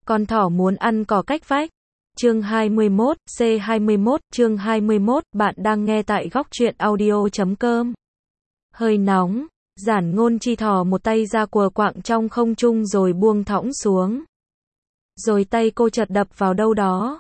Con thỏ muốn ăn cỏ cách vách. Chương 21, C21, chương 21, bạn đang nghe tại góc truyện audio.com. Hơi nóng, Giản Ngôn Chi thò một tay ra quờ quạng trong không trung rồi buông thõng xuống. Rồi tay cô chợt đập vào đâu đó.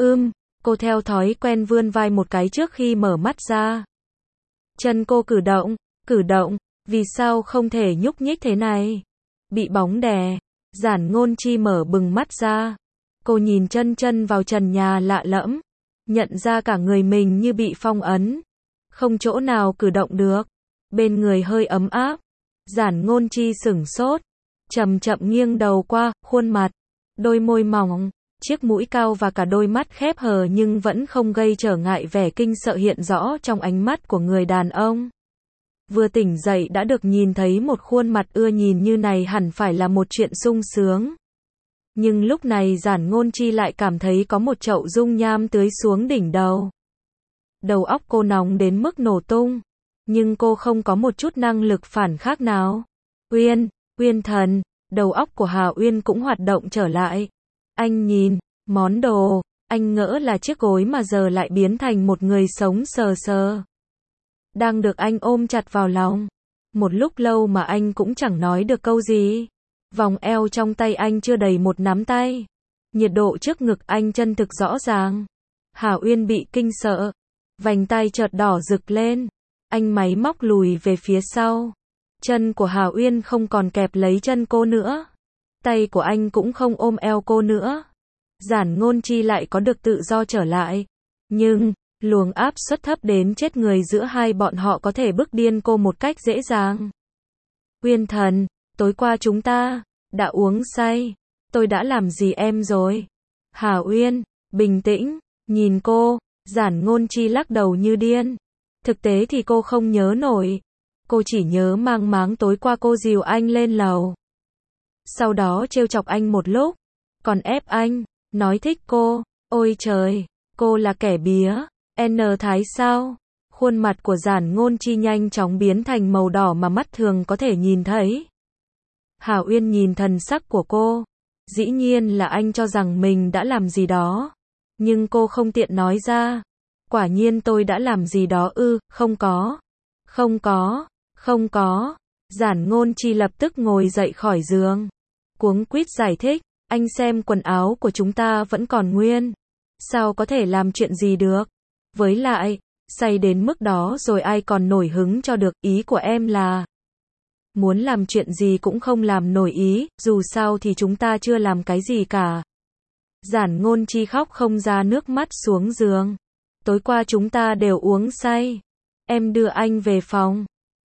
Cô theo thói quen vươn vai một cái trước khi mở mắt ra. Chân cô cử động, vì sao không thể nhúc nhích thế này? Bị bóng đè. Giản Ngôn Chi mở bừng mắt ra. Cô nhìn chân vào trần nhà lạ lẫm, nhận ra cả người mình như bị phong ấn, không chỗ nào cử động được. Bên người hơi ấm áp. Giản Ngôn Chi sửng sốt, chậm chậm nghiêng đầu qua, khuôn mặt, đôi môi mỏng, chiếc mũi cao và cả đôi mắt khép hờ nhưng vẫn không gây trở ngại vẻ kinh sợ hiện rõ trong ánh mắt của người đàn ông. Vừa tỉnh dậy đã được nhìn thấy một khuôn mặt ưa nhìn như này hẳn phải là một chuyện sung sướng. Nhưng lúc này Giản Ngôn Chi lại cảm thấy có một chậu dung nham tưới xuống đỉnh đầu. Đầu óc cô nóng đến mức nổ tung, nhưng cô không có một chút năng lực phản kháng nào. Uyên thần, đầu óc của Hà Uyên cũng hoạt động trở lại. Anh nhìn, món đồ, anh ngỡ là chiếc gối mà giờ lại biến thành một người sống sờ sờ. Đang được anh ôm chặt vào lòng. Một lúc lâu mà anh cũng chẳng nói được câu gì. Vòng eo trong tay anh chưa đầy một nắm tay. Nhiệt độ trước ngực anh chân thực rõ ràng. Hà Uyên bị kinh sợ. Vành tay chợt đỏ rực lên. Anh máy móc lùi về phía sau. Chân của Hà Uyên không còn kẹp lấy chân cô nữa. Tay của anh cũng không ôm eo cô nữa. Giản Ngôn Chi lại có được tự do trở lại. Nhưng luồng áp suất thấp đến chết người giữa hai bọn họ có thể bức điên cô một cách dễ dàng. Uyên thần, tối qua chúng ta đã uống say. Tôi đã làm gì em rồi? Hà Uyên, bình tĩnh, nhìn cô. Giản Ngôn Chi lắc đầu như điên. Thực tế thì cô không nhớ nổi. Cô chỉ nhớ mang máng tối qua cô dìu anh lên lầu. Sau đó trêu chọc anh một lúc. Còn ép anh, nói thích cô. Ôi trời, cô là kẻ bía. N Thái sao? Khuôn mặt của Giản Ngôn Chi nhanh chóng biến thành màu đỏ mà mắt thường có thể nhìn thấy. Hà Uyên nhìn thần sắc của cô. Dĩ nhiên là anh cho rằng mình đã làm gì đó. Nhưng cô không tiện nói ra. Quả nhiên tôi đã làm gì đó không có. Không có. Giản Ngôn Chi lập tức ngồi dậy khỏi giường. Cuống quýt giải thích. Anh xem quần áo của chúng ta vẫn còn nguyên. Sao có thể làm chuyện gì được? Với lại, say đến mức đó rồi ai còn nổi hứng cho được, ý của em là muốn làm chuyện gì cũng không làm nổi ý, dù sao thì chúng ta chưa làm cái gì cả. Giản Ngôn Chi khóc không ra nước mắt xuống giường. Tối qua chúng ta đều uống say. Em đưa anh về phòng.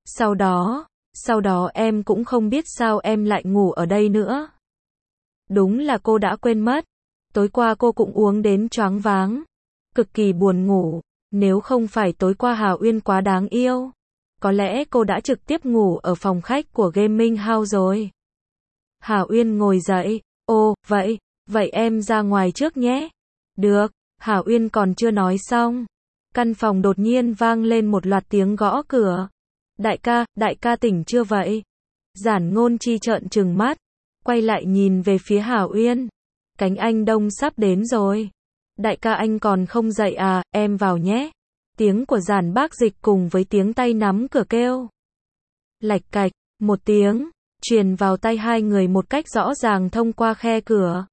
Sau đó em cũng không biết sao em lại ngủ ở đây nữa. Đúng là cô đã quên mất. Tối qua cô cũng uống đến choáng váng. Cực kỳ buồn ngủ. Nếu không phải tối qua Hà Uyên quá đáng yêu, có lẽ cô đã trực tiếp ngủ ở phòng khách của Gaming House rồi. Hà Uyên ngồi dậy. Vậy em ra ngoài trước nhé. Được. Hà Uyên còn chưa nói xong. Căn phòng đột nhiên vang lên một loạt tiếng gõ cửa. Đại ca tỉnh chưa vậy? Giản Ngôn Chi trợn trừng mắt, quay lại nhìn về phía Hà Uyên. Cánh anh đông sắp đến rồi. Đại ca anh còn không dậy à, em vào nhé. Tiếng của Giản Bác Dịch cùng với tiếng tay nắm cửa kêu. Lạch cạch, một tiếng, truyền vào tai hai người một cách rõ ràng thông qua khe cửa.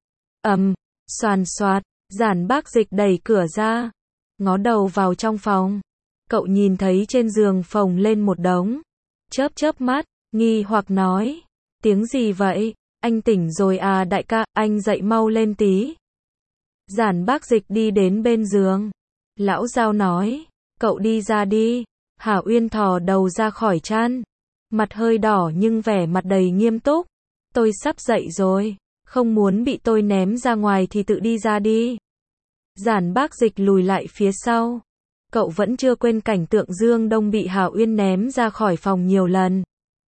Xoàn xoạt, Giản Bác Dịch đẩy cửa ra, ngó đầu vào trong phòng. Cậu nhìn thấy trên giường phồng lên một đống. Chớp mắt, nghi hoặc nói. Tiếng gì vậy? Anh tỉnh rồi à đại ca, anh dậy mau lên tí. Giản Bác Dịch đi đến bên giường. Lão Giao nói. Cậu đi ra đi. Hà Uyên thò đầu ra khỏi chăn. Mặt hơi đỏ nhưng vẻ mặt đầy nghiêm túc. Tôi sắp dậy rồi. Không muốn bị tôi ném ra ngoài thì tự đi ra đi. Giản Bác Dịch lùi lại phía sau. Cậu vẫn chưa quên cảnh tượng Dương Đông bị Hà Uyên ném ra khỏi phòng nhiều lần.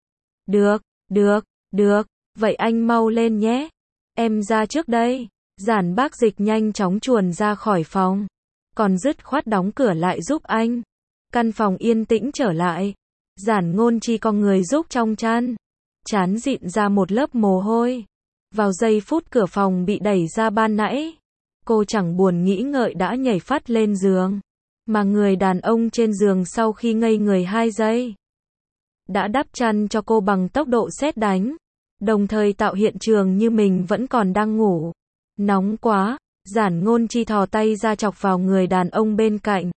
Được. Vậy anh mau lên nhé. Em ra trước đây. Giản Bác Dịch nhanh chóng chuồn ra khỏi phòng. Còn dứt khoát đóng cửa lại giúp anh. Căn phòng yên tĩnh trở lại. Giản Ngôn Chi con người rúc trong chăn. Trán dịn ra một lớp mồ hôi. Vào giây phút cửa phòng bị đẩy ra ban nãy, cô chẳng buồn nghĩ ngợi đã nhảy phắt lên giường. Mà người đàn ông trên giường sau khi ngây người 2 giây, đã đắp chăn cho cô bằng tốc độ sét đánh, đồng thời tạo hiện trường như mình vẫn còn đang ngủ. Nóng quá, Giản Ngôn Chi thò tay ra chọc vào người đàn ông bên cạnh.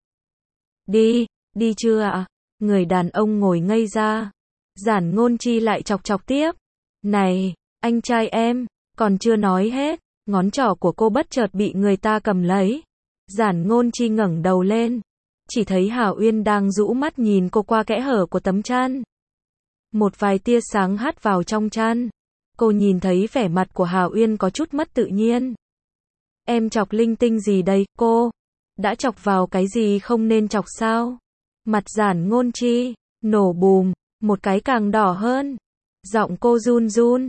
Đi, đi chưa ạ? Người đàn ông ngồi ngây ra. Giản Ngôn Chi lại chọc chọc tiếp. Này, anh trai em, còn chưa nói hết. Ngón trỏ của cô bất chợt bị người ta cầm lấy. Giản Ngôn Chi ngẩng đầu lên, chỉ thấy Hào Uyên đang rũ mắt nhìn cô qua kẽ hở của tấm chăn. Một vài tia sáng hắt vào trong chăn. Cô nhìn thấy vẻ mặt của Hào Uyên có chút mất tự nhiên. Em chọc linh tinh gì đây, cô? Đã chọc vào cái gì không nên chọc sao? Mặt Giản Ngôn Chi nổ bùm, một cái càng đỏ hơn. Giọng cô run run,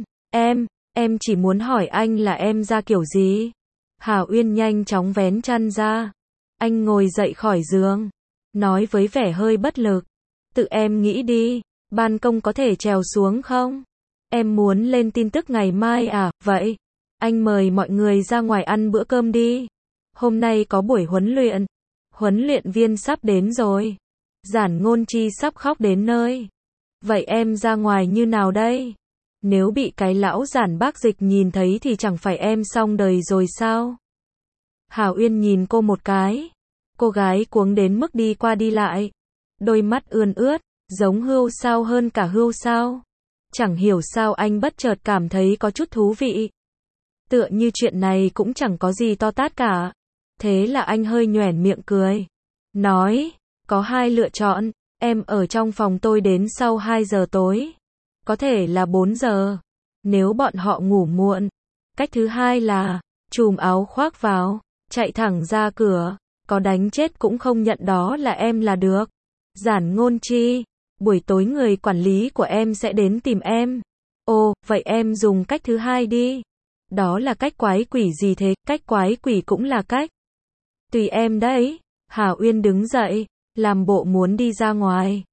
em chỉ muốn hỏi anh là em ra kiểu gì? Hào Uyên nhanh chóng vén chăn ra. Anh ngồi dậy khỏi giường, nói với vẻ hơi bất lực. Tự em nghĩ đi, ban công có thể trèo xuống không? Em muốn lên tin tức ngày mai à? Vậy, anh mời mọi người ra ngoài ăn bữa cơm đi. Hôm nay có buổi huấn luyện viên sắp đến rồi. Giản Ngôn Chi sắp khóc đến nơi. Vậy em ra ngoài như nào đây? Nếu bị cái lão Giản Bác Dịch nhìn thấy thì chẳng phải em xong đời rồi sao? Hào Uyên nhìn cô một cái. Cô gái cuống đến mức đi qua đi lại. Đôi mắt ươn ướt, giống hươu sao hơn cả hươu sao. Chẳng hiểu sao anh bất chợt cảm thấy có chút thú vị. Tựa như chuyện này cũng chẳng có gì to tát cả. Thế là anh hơi nhoẻn miệng cười. Nói, có 2 lựa chọn. Em ở trong phòng tôi đến sau 2 giờ tối. Có thể là 4 giờ. Nếu bọn họ ngủ muộn. Cách thứ hai là, chùm áo khoác vào, chạy thẳng ra cửa. Có đánh chết cũng không nhận đó là em là được. Giản Ngôn Chi, buổi tối người quản lý của em sẽ đến tìm em. Ồ, vậy em dùng cách thứ hai đi. Đó là cách quái quỷ gì thế? Cách quái quỷ cũng là cách. Tùy em đấy. Hào Uyên đứng dậy, làm bộ muốn đi ra ngoài.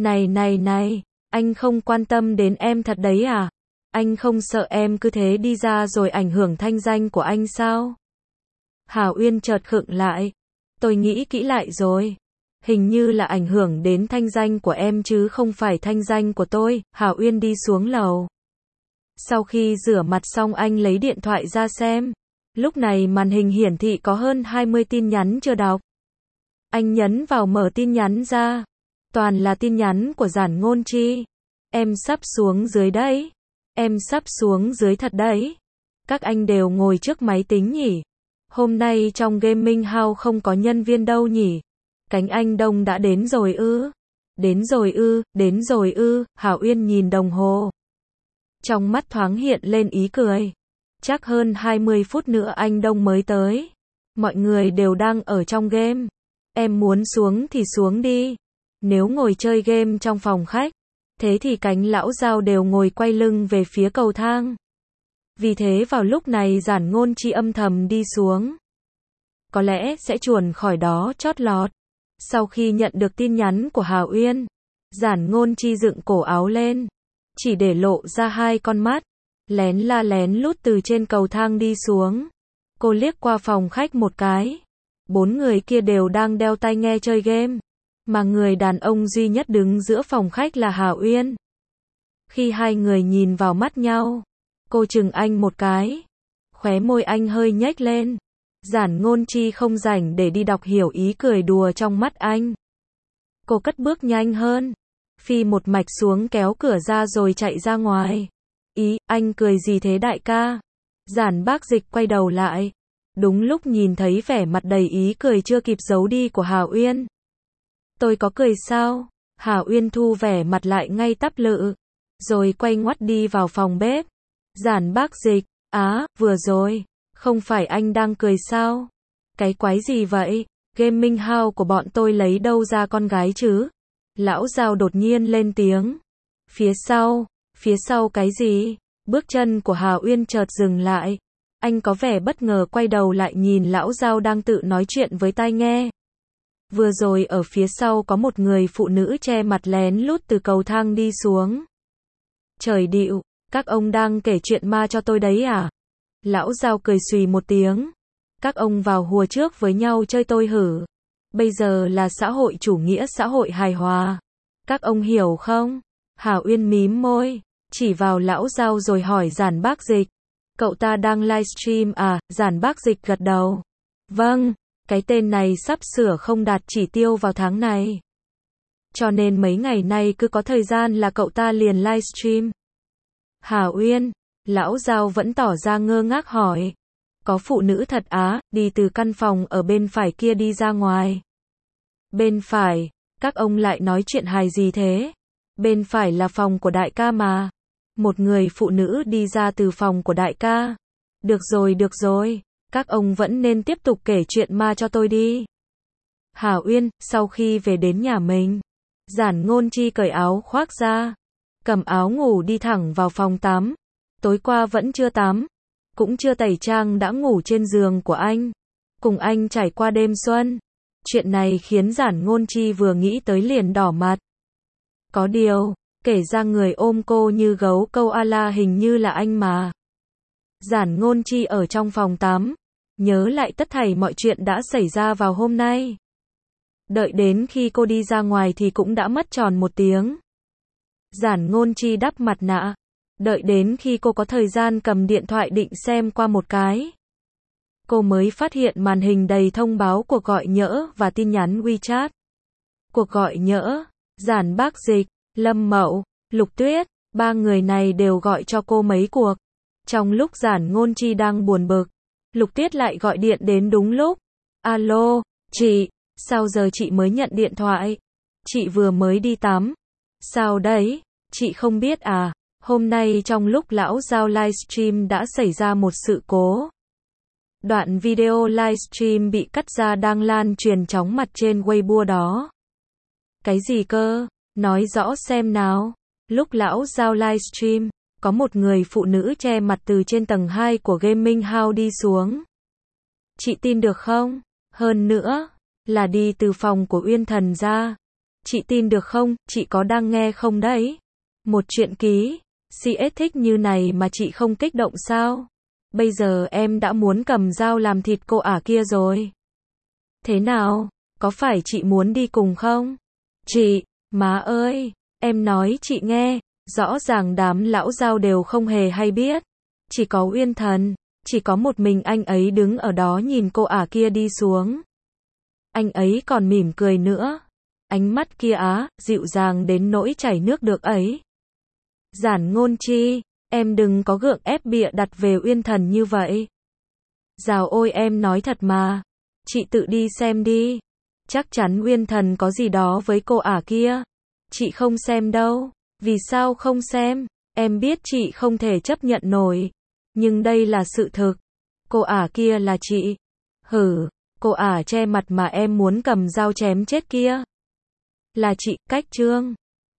Này, anh không quan tâm đến em thật đấy à? Anh không sợ em cứ thế đi ra rồi ảnh hưởng thanh danh của anh sao? Hào Uyên chợt khựng lại. Tôi nghĩ kỹ lại rồi. Hình như là ảnh hưởng đến thanh danh của em chứ không phải thanh danh của tôi. Hào Uyên đi xuống lầu. Sau khi rửa mặt xong anh lấy điện thoại ra xem. Lúc này màn hình hiển thị có hơn 20 tin nhắn chưa đọc. Anh nhấn vào mở tin nhắn ra. Toàn là tin nhắn của Giản Ngôn Chi. Em sắp xuống dưới đấy. Em sắp xuống dưới thật đấy. Các anh đều ngồi trước máy tính nhỉ? Hôm nay trong Gaming House không có nhân viên đâu nhỉ? Cánh anh Đông đã đến rồi ư? Đến rồi ư? Hào Uyên nhìn đồng hồ. Trong mắt thoáng hiện lên ý cười. Chắc hơn 20 phút nữa anh Đông mới tới. Mọi người đều đang ở trong game. Em muốn xuống thì xuống đi. Nếu ngồi chơi game trong phòng khách, thế thì cánh lão Giao đều ngồi quay lưng về phía cầu thang. Vì thế vào lúc này Giản Ngôn Chi âm thầm đi xuống. Có lẽ sẽ chuồn khỏi đó chót lọt. Sau khi nhận được tin nhắn của Hào Uyên, Giản Ngôn Chi dựng cổ áo lên, chỉ để lộ ra 2 con mắt, lén la lén lút từ trên cầu thang đi xuống. Cô liếc qua phòng khách một cái. 4 người kia đều đang đeo tai nghe chơi game, mà người đàn ông duy nhất đứng giữa phòng khách là Hào Uyên. Khi 2 người nhìn vào mắt nhau, cô chừng anh một cái. Khóe môi anh hơi nhếch lên. Giản Ngôn Chi không rảnh để đi đọc hiểu ý cười đùa trong mắt anh. Cô cất bước nhanh hơn, phi một mạch xuống kéo cửa ra rồi chạy ra ngoài. Ý, anh cười gì thế đại ca? Giản Bác Dịch quay đầu lại. Đúng lúc nhìn thấy vẻ mặt đầy ý cười chưa kịp giấu đi của Hào Uyên. Tôi có cười sao? Hào Uyên thu vẻ mặt lại ngay tắp lự, rồi quay ngoắt đi vào phòng bếp. Giản Bác Dịch, vừa rồi, không phải anh đang cười sao? Cái quái gì vậy? Gaming House của bọn tôi lấy đâu ra con gái chứ? Lão Giao đột nhiên lên tiếng. Phía sau cái gì? Bước chân của Hào Uyên chợt dừng lại. Anh có vẻ bất ngờ quay đầu lại nhìn lão Giao đang tự nói chuyện với tai nghe. Vừa rồi ở phía sau có một người phụ nữ che mặt lén lút từ cầu thang đi xuống. Trời điệu, Các ông đang kể chuyện ma cho tôi đấy à? Lão Giao cười xùy một tiếng. Các ông vào hùa trước với nhau chơi tôi hử. Bây giờ là xã hội chủ nghĩa, xã hội hài hòa. Các ông hiểu không? Hà Uyên mím môi, chỉ vào Lão Giao rồi hỏi Giản Bác Dịch. Cậu ta đang livestream à? Giản Bác Dịch gật đầu. Vâng, cái tên này sắp sửa không đạt chỉ tiêu vào tháng này. Cho nên mấy ngày nay cứ có thời gian là cậu ta liền livestream. Hà Uyên, Lão Giao vẫn tỏ ra ngơ ngác hỏi. Có phụ nữ thật á, đi từ căn phòng ở bên phải kia đi ra ngoài. Bên phải, các ông lại nói chuyện hài gì thế? Bên phải là phòng của đại ca mà. Một người phụ nữ đi ra từ phòng của đại ca. Được rồi, các ông vẫn nên tiếp tục kể chuyện ma cho tôi đi. Hà Uyên, sau khi về đến nhà mình, Giản Ngôn Chi cởi áo khoác ra, cầm áo ngủ đi thẳng vào phòng tắm. Tối qua vẫn chưa tắm, cũng chưa tẩy trang đã ngủ trên giường của anh, cùng anh trải qua đêm xuân. Chuyện này khiến Giản Ngôn Chi vừa nghĩ tới liền đỏ mặt. Có điều, kể ra người ôm cô như gấu câu a-la hình như là anh mà. Giản Ngôn Chi ở trong phòng tắm, nhớ lại tất thảy mọi chuyện đã xảy ra vào hôm nay. Đợi đến khi cô đi ra ngoài thì cũng đã mất tròn 1 tiếng. Giản Ngôn Chi đắp mặt nạ, đợi đến khi cô có thời gian cầm điện thoại định xem qua một cái. Cô mới phát hiện màn hình đầy thông báo cuộc gọi nhỡ và tin nhắn WeChat. Cuộc gọi nhỡ, Giản Bác Dịch, Lâm Mậu, Lục Tuyết, 3 người này đều gọi cho cô mấy cuộc. Trong lúc Giản Ngôn Chi đang buồn bực, Lục Tuyết lại gọi điện đến đúng lúc. Alo, chị, sao giờ chị mới nhận điện thoại? Chị vừa mới đi tắm. Sao đấy, chị không biết à? Hôm nay trong lúc Lão Giao livestream đã xảy ra một sự cố. Đoạn video livestream bị cắt ra đang lan truyền chóng mặt trên Weibo đó. Cái gì cơ? Nói rõ xem nào. Lúc Lão Giao livestream, có một người phụ nữ che mặt từ trên tầng 2 của gaming house đi xuống. Chị tin được không? Hơn nữa, là đi từ phòng của Uyên Thần ra. Chị tin được không? Chị có đang nghe không đấy? Một chuyện ký, CS thích như này mà chị không kích động sao? Bây giờ em đã muốn cầm dao làm thịt cô ả kia rồi. Thế nào? Có phải chị muốn đi cùng không? Chị, má ơi, em nói chị nghe, rõ ràng đám lão Giao đều không hề hay biết. Chỉ có Uyên Thần, chỉ có một mình anh ấy đứng ở đó nhìn cô ả kia đi xuống. Anh ấy còn mỉm cười nữa. Ánh mắt kia á, dịu dàng đến nỗi chảy nước được ấy. Giản Ngôn Chi, em đừng có gượng ép bịa đặt về Uyên Thần như vậy. Dào ôi em nói thật mà. Chị tự đi xem đi. Chắc chắn Uyên Thần có gì đó với cô ả kia. Chị không xem đâu. Vì sao không xem? Em biết chị không thể chấp nhận nổi. Nhưng đây là sự thực. Cô ả kia là chị. Hử, cô ả che mặt mà em muốn cầm dao chém chết kia. Là chị, cách trương.